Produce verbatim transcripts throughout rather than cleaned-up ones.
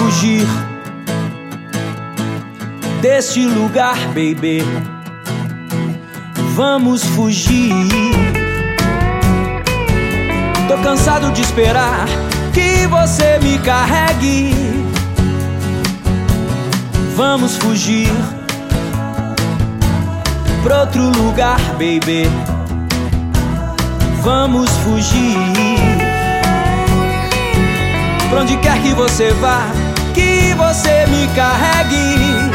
fugir deste lugar, baby. Vamos fugir. Tô cansado de esperar que você me carregue. Vamos fugir pra outro lugar, baby. Vamos fugir. Pra onde quer que você vá, que você me carregue.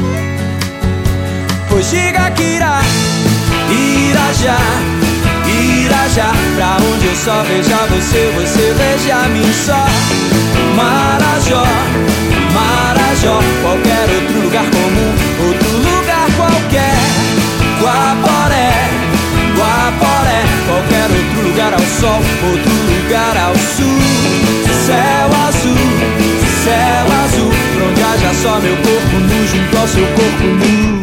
Pois diga que irá, irá já, irá já. Pra onde eu só veja você, você veja a mim só. Marajó, Marajó, qualquer outro lugar comum, outro lugar qualquer. Guaporé, Guaporé, qualquer outro lugar ao sol, outro lugar ao sul. Céu azul, céu azul, pra onde haja só meu corpo nu junto ao seu corpo nu.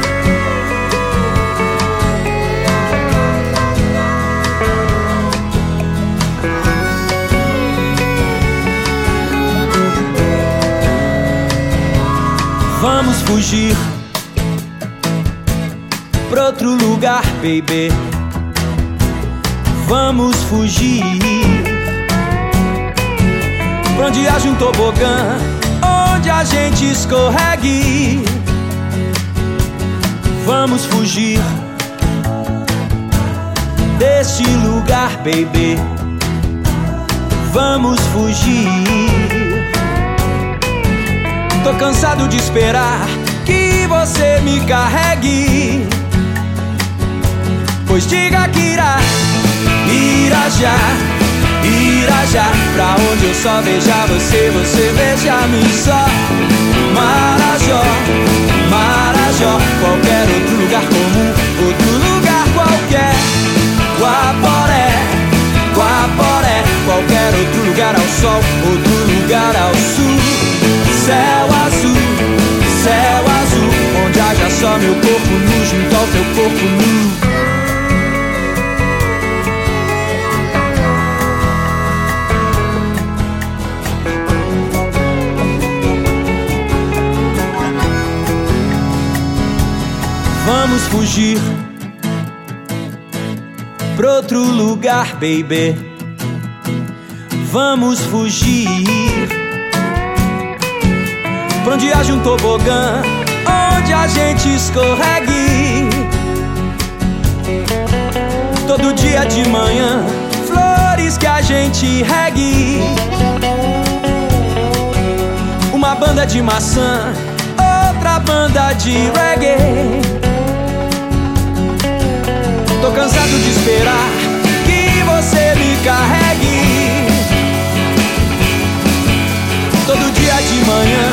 Vamos fugir pra outro lugar, baby. Vamos fugir pra onde haja um tobogã, onde a gente escorregue. Vamos fugir deste lugar, baby. Vamos fugir. Tô cansado de esperar que você me carregue. Pois diga que irá, irá já, irá já. Pra onde eu só veja você, você veja a mim só. Marajó, Marajó, qualquer outro lugar comum, outro lugar qualquer. Guaporé, Guaporé, qualquer outro lugar ao sol, outro lugar ao sul. Céu azul, céu azul, onde haja só meu corpo nu junto ao teu corpo nu. Vamos fugir pra outro lugar, baby. Vamos fugir pra onde haja um tobogã, onde a gente escorregue. Todo dia de manhã, flores que a gente regue. Uma banda de maçã, outra banda de reggae. Tô cansado de esperar que você me carregue. Todo dia de manhã,